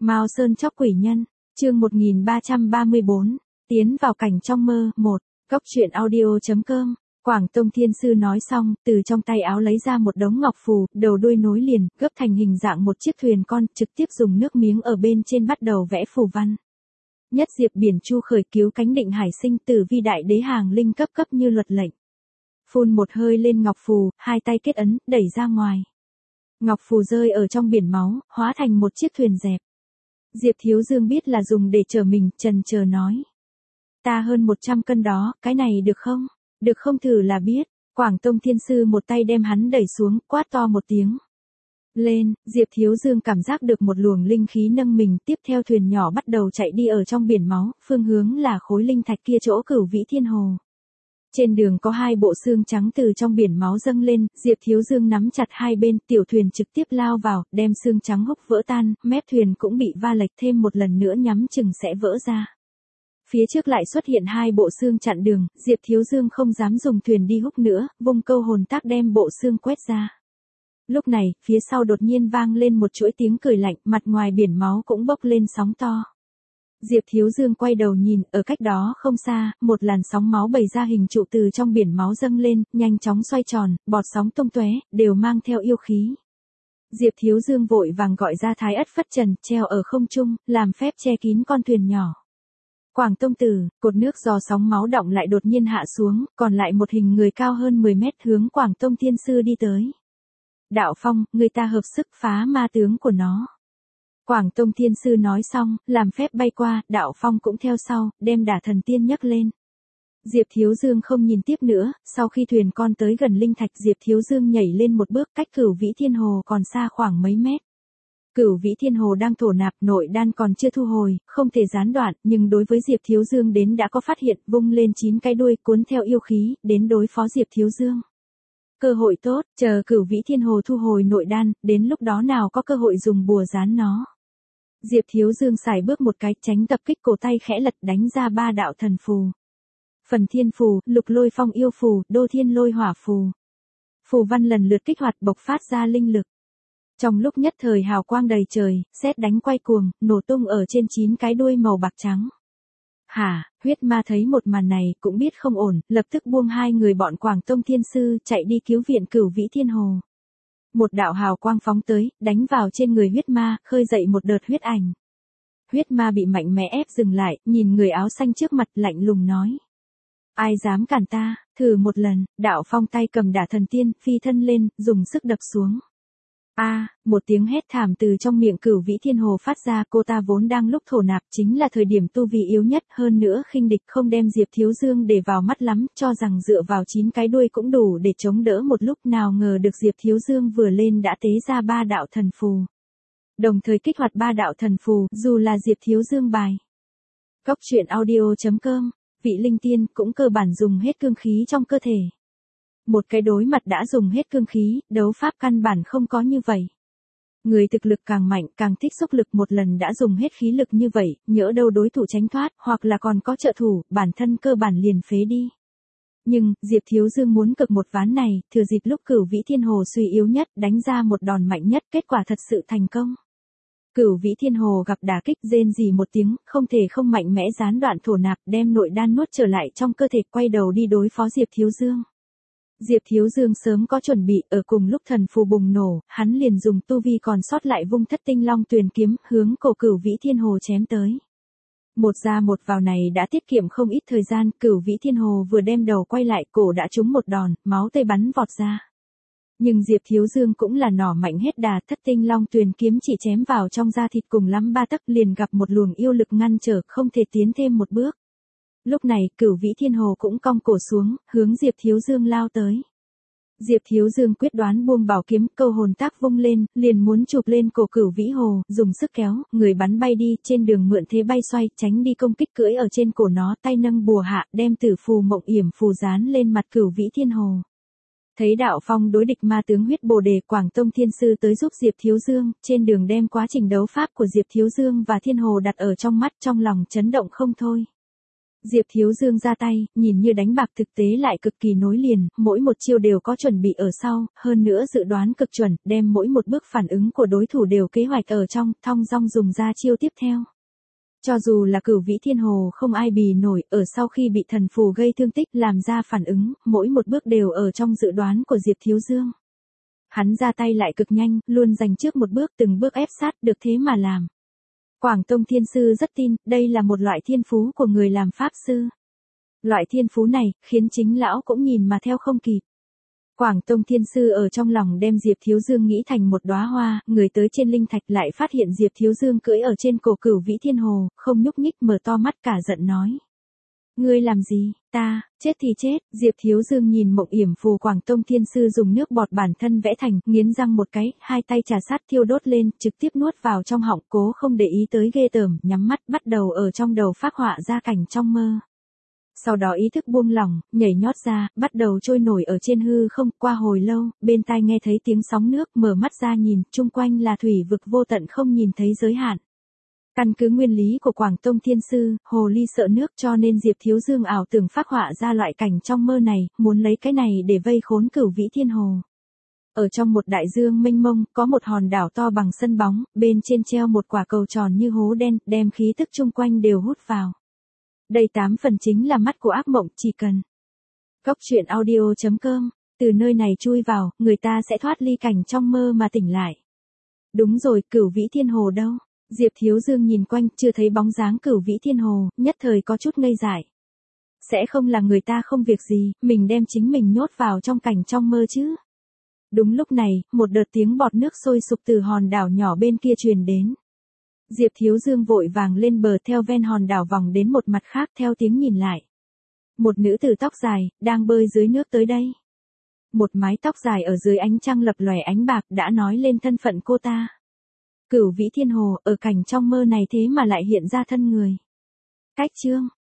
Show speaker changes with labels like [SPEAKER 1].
[SPEAKER 1] Mao Sơn chóc quỷ nhân, chương 1334, tiến vào cảnh trong mơ, 1, Cốc truyện audio.com. Quảng Tông Thiên Sư nói xong, từ trong tay áo lấy ra một đống ngọc phù, đầu đuôi nối liền, gấp thành hình dạng một chiếc thuyền con, trực tiếp dùng nước miếng ở bên trên bắt đầu vẽ phù văn. Nhất diệp biển chu khởi cứu cánh định hải sinh tử vi đại đế hàng linh cấp cấp như luật lệnh. Phun một hơi lên ngọc phù, hai tay kết ấn, đẩy ra ngoài. Ngọc phù rơi ở trong biển máu, hóa thành một chiếc thuyền dẹp. Diệp Thiếu Dương biết là dùng để chở mình, chần chờ nói. Ta hơn 100 cân đó, cái này được không? Được không thử là biết. Quảng Tông Thiên Sư một tay đem hắn đẩy xuống, quát to một tiếng. Lên, Diệp Thiếu Dương cảm giác được một luồng linh khí nâng mình, tiếp theo thuyền nhỏ bắt đầu chạy đi ở trong biển máu, phương hướng là khối linh thạch kia chỗ Cửu Vĩ Thiên Hồ. Trên đường có hai bộ xương trắng từ trong biển máu dâng lên, Diệp Thiếu Dương nắm chặt hai bên, tiểu thuyền trực tiếp lao vào, đem xương trắng húc vỡ tan, mép thuyền cũng bị va lệch thêm một lần nữa nhắm chừng sẽ vỡ ra. Phía trước lại xuất hiện hai bộ xương chặn đường, Diệp Thiếu Dương không dám dùng thuyền đi húc nữa, vung câu hồn tác đem bộ xương quét ra. Lúc này, phía sau đột nhiên vang lên một chuỗi tiếng cười lạnh, mặt ngoài biển máu cũng bốc lên sóng to. Diệp Thiếu Dương quay đầu nhìn, ở cách đó không xa, một làn sóng máu bày ra hình trụ từ trong biển máu dâng lên, nhanh chóng xoay tròn, bọt sóng tung tóe, đều mang theo yêu khí. Diệp Thiếu Dương vội vàng gọi ra Thái Ất Phất Trần, treo ở không trung, làm phép che kín con thuyền nhỏ. Quảng Tông Tử, cột nước do sóng máu động lại đột nhiên hạ xuống, còn lại một hình người cao hơn 10 mét hướng Quảng Tông Thiên Sư đi tới. Đạo Phong, người ta hợp sức phá ma tướng của nó. Quảng Tông Thiên Sư nói xong, làm phép bay qua, Đạo Phong cũng theo sau, đem Đả Thần Tiên nhấc lên. Diệp Thiếu Dương không nhìn tiếp nữa, sau khi thuyền con tới gần linh thạch, Diệp Thiếu Dương nhảy lên một bước, cách Cửu Vĩ Thiên Hồ còn xa khoảng mấy mét. Cửu Vĩ Thiên Hồ đang thổ nạp, nội đan còn chưa thu hồi, không thể gián đoạn, nhưng đối với Diệp Thiếu Dương đến đã có phát hiện, vung lên 9 cái đuôi cuốn theo yêu khí, đến đối phó Diệp Thiếu Dương. Cơ hội tốt, chờ Cửu Vĩ Thiên Hồ thu hồi nội đan, đến lúc đó nào có cơ hội dùng bùa gián nó. Diệp Thiếu Dương xài bước một cái, tránh tập kích, cổ tay khẽ lật đánh ra 3 đạo thần phù. Phần Thiên Phù, Lục Lôi Phong Yêu Phù, Đô Thiên Lôi Hỏa Phù. Phù văn lần lượt kích hoạt bộc phát ra linh lực. Trong lúc nhất thời hào quang đầy trời, sét đánh quay cuồng, nổ tung ở trên 9 cái đuôi màu bạc trắng. Hả, huyết ma thấy một màn này cũng biết không ổn, lập tức buông hai người bọn Quảng Tông Thiên Sư chạy đi cứu viện Cửu Vĩ Thiên Hồ. Một đạo hào quang phóng tới, đánh vào trên người huyết ma, khơi dậy một đợt huyết ảnh. Huyết ma bị mạnh mẽ ép dừng lại, nhìn người áo xanh trước mặt lạnh lùng nói. Ai dám cản ta, thử một lần, Đạo Phong tay cầm Đả Thần Tiên, phi thân lên, dùng sức đập xuống. Một tiếng hét thảm từ trong miệng Cửu Vĩ Thiên Hồ phát ra, cô ta vốn đang lúc thổ nạp, chính là thời điểm tu vi yếu nhất, hơn nữa khinh địch không đem Diệp Thiếu Dương để vào mắt lắm, cho rằng dựa vào 9 cái đuôi cũng đủ để chống đỡ một lúc, nào ngờ được Diệp Thiếu Dương vừa lên đã tế ra 3 đạo thần phù. Đồng thời kích hoạt 3 đạo thần phù, dù là Diệp Thiếu Dương bài. Cốc truyện audio.com, vị linh tiên cũng cơ bản dùng hết cương khí trong cơ thể. Một cái đối mặt đã dùng hết cương khí, đấu pháp căn bản không có như vậy. Người thực lực càng mạnh, càng thích xúc lực, một lần đã dùng hết khí lực như vậy, nhỡ đâu đối thủ tránh thoát, hoặc là còn có trợ thủ, bản thân cơ bản liền phế đi. Nhưng, Diệp Thiếu Dương muốn cực một ván này, thừa dịp lúc Cửu Vĩ Thiên Hồ suy yếu nhất, đánh ra một đòn mạnh nhất, kết quả thật sự thành công. Cửu Vĩ Thiên Hồ gặp đả kích, rên rỉ một tiếng, không thể không mạnh mẽ gián đoạn thổ nạp, đem nội đan nuốt trở lại trong cơ thể, quay đầu đi đối phó Diệp Thiếu Dương. Diệp Thiếu Dương sớm có chuẩn bị, ở cùng lúc thần phù bùng nổ, hắn liền dùng tu vi còn sót lại vung Thất Tinh Long Tuyền kiếm, hướng cổ Cửu Vĩ Thiên Hồ chém tới. Một ra một vào này đã tiết kiệm không ít thời gian, Cửu Vĩ Thiên Hồ vừa đem đầu quay lại, cổ đã trúng một đòn, máu tươi bắn vọt ra. Nhưng Diệp Thiếu Dương cũng là nỏ mạnh hết đà, Thất Tinh Long Tuyền kiếm chỉ chém vào trong da thịt cùng lắm 3 tấc, liền gặp một luồng yêu lực ngăn trở, không thể tiến thêm một bước. Lúc này, Cửu Vĩ Thiên Hồ cũng cong cổ xuống, hướng Diệp Thiếu Dương lao tới. Diệp Thiếu Dương quyết đoán buông bảo kiếm, câu hồn tác vung lên, liền muốn chụp lên cổ Cửu Vĩ Hồ, dùng sức kéo, người bắn bay đi, trên đường mượn thế bay xoay, tránh đi công kích, cưỡi ở trên cổ nó, tay nâng bùa hạ, đem Tử Phù Mộng Yểm phù dán lên mặt Cửu Vĩ Thiên Hồ. Thấy Đạo Phong đối địch ma tướng huyết bồ đề, Quảng Tông Thiên Sư tới giúp Diệp Thiếu Dương, trên đường đem quá trình đấu pháp của Diệp Thiếu Dương và Thiên Hồ đặt ở trong mắt, trong lòng chấn động không thôi. Diệp Thiếu Dương ra tay, nhìn như đánh bạc thực tế lại cực kỳ nối liền, mỗi một chiêu đều có chuẩn bị ở sau, hơn nữa dự đoán cực chuẩn, đem mỗi một bước phản ứng của đối thủ đều kế hoạch ở trong, thong dong dùng ra chiêu tiếp theo. Cho dù là Cửu Vĩ Thiên Hồ không ai bì nổi, ở sau khi bị thần phù gây thương tích làm ra phản ứng, mỗi một bước đều ở trong dự đoán của Diệp Thiếu Dương. Hắn ra tay lại cực nhanh, luôn giành trước một bước từng bước ép sát, được thế mà làm. Quảng Tông Thiên Sư rất tin, đây là một loại thiên phú của người làm pháp sư. Loại thiên phú này, khiến chính lão cũng nhìn mà theo không kịp. Quảng Tông Thiên Sư ở trong lòng đem Diệp Thiếu Dương nghĩ thành một đóa hoa, người tới trên linh thạch lại phát hiện Diệp Thiếu Dương cưỡi ở trên cổ Cửu Vĩ Thiên Hồ, không nhúc nhích mở to mắt cả giận nói. Ngươi làm gì, ta, chết thì chết, Diệp Thiếu Dương nhìn Mộng Yểm Phù Quảng Tông Thiên Sư dùng nước bọt bản thân vẽ thành, nghiến răng một cái, hai tay trà sát thiêu đốt lên, trực tiếp nuốt vào trong họng, cố không để ý tới ghê tởm, nhắm mắt bắt đầu ở trong đầu phác họa ra cảnh trong mơ. Sau đó ý thức buông lỏng, nhảy nhót ra, bắt đầu trôi nổi ở trên hư không, qua hồi lâu, bên tai nghe thấy tiếng sóng nước, mở mắt ra nhìn, chung quanh là thủy vực vô tận không nhìn thấy giới hạn. Căn cứ nguyên lý của Quảng Tông Thiên Sư, hồ ly sợ nước cho nên Diệp Thiếu Dương ảo tưởng phác họa ra loại cảnh trong mơ này, muốn lấy cái này để vây khốn Cửu Vĩ Thiên Hồ. Ở trong một đại dương mênh mông, có một hòn đảo to bằng sân bóng, bên trên treo một quả cầu tròn như hố đen, đem khí tức chung quanh đều hút vào. Đây 8 phần chính là mắt của ác mộng, chỉ cần. Cốc.audio.com, từ nơi này chui vào, người ta sẽ thoát ly cảnh trong mơ mà tỉnh lại. Đúng rồi, Cửu Vĩ Thiên Hồ đâu? Diệp Thiếu Dương nhìn quanh, chưa thấy bóng dáng Cửu Vĩ Thiên Hồ, nhất thời có chút ngây dại. Sẽ không là người ta không việc gì, mình đem chính mình nhốt vào trong cảnh trong mơ chứ? Đúng lúc này, một đợt tiếng bọt nước sôi sục từ hòn đảo nhỏ bên kia truyền đến. Diệp Thiếu Dương vội vàng lên bờ theo ven hòn đảo vòng đến một mặt khác theo tiếng nhìn lại. Một nữ tử tóc dài, đang bơi dưới nước tới đây. Một mái tóc dài ở dưới ánh trăng lập lòe ánh bạc đã nói lên thân phận cô ta. Cửu Vĩ Thiên Hồ, ở cảnh trong mơ này thế mà lại hiện ra thân người. Cách chương.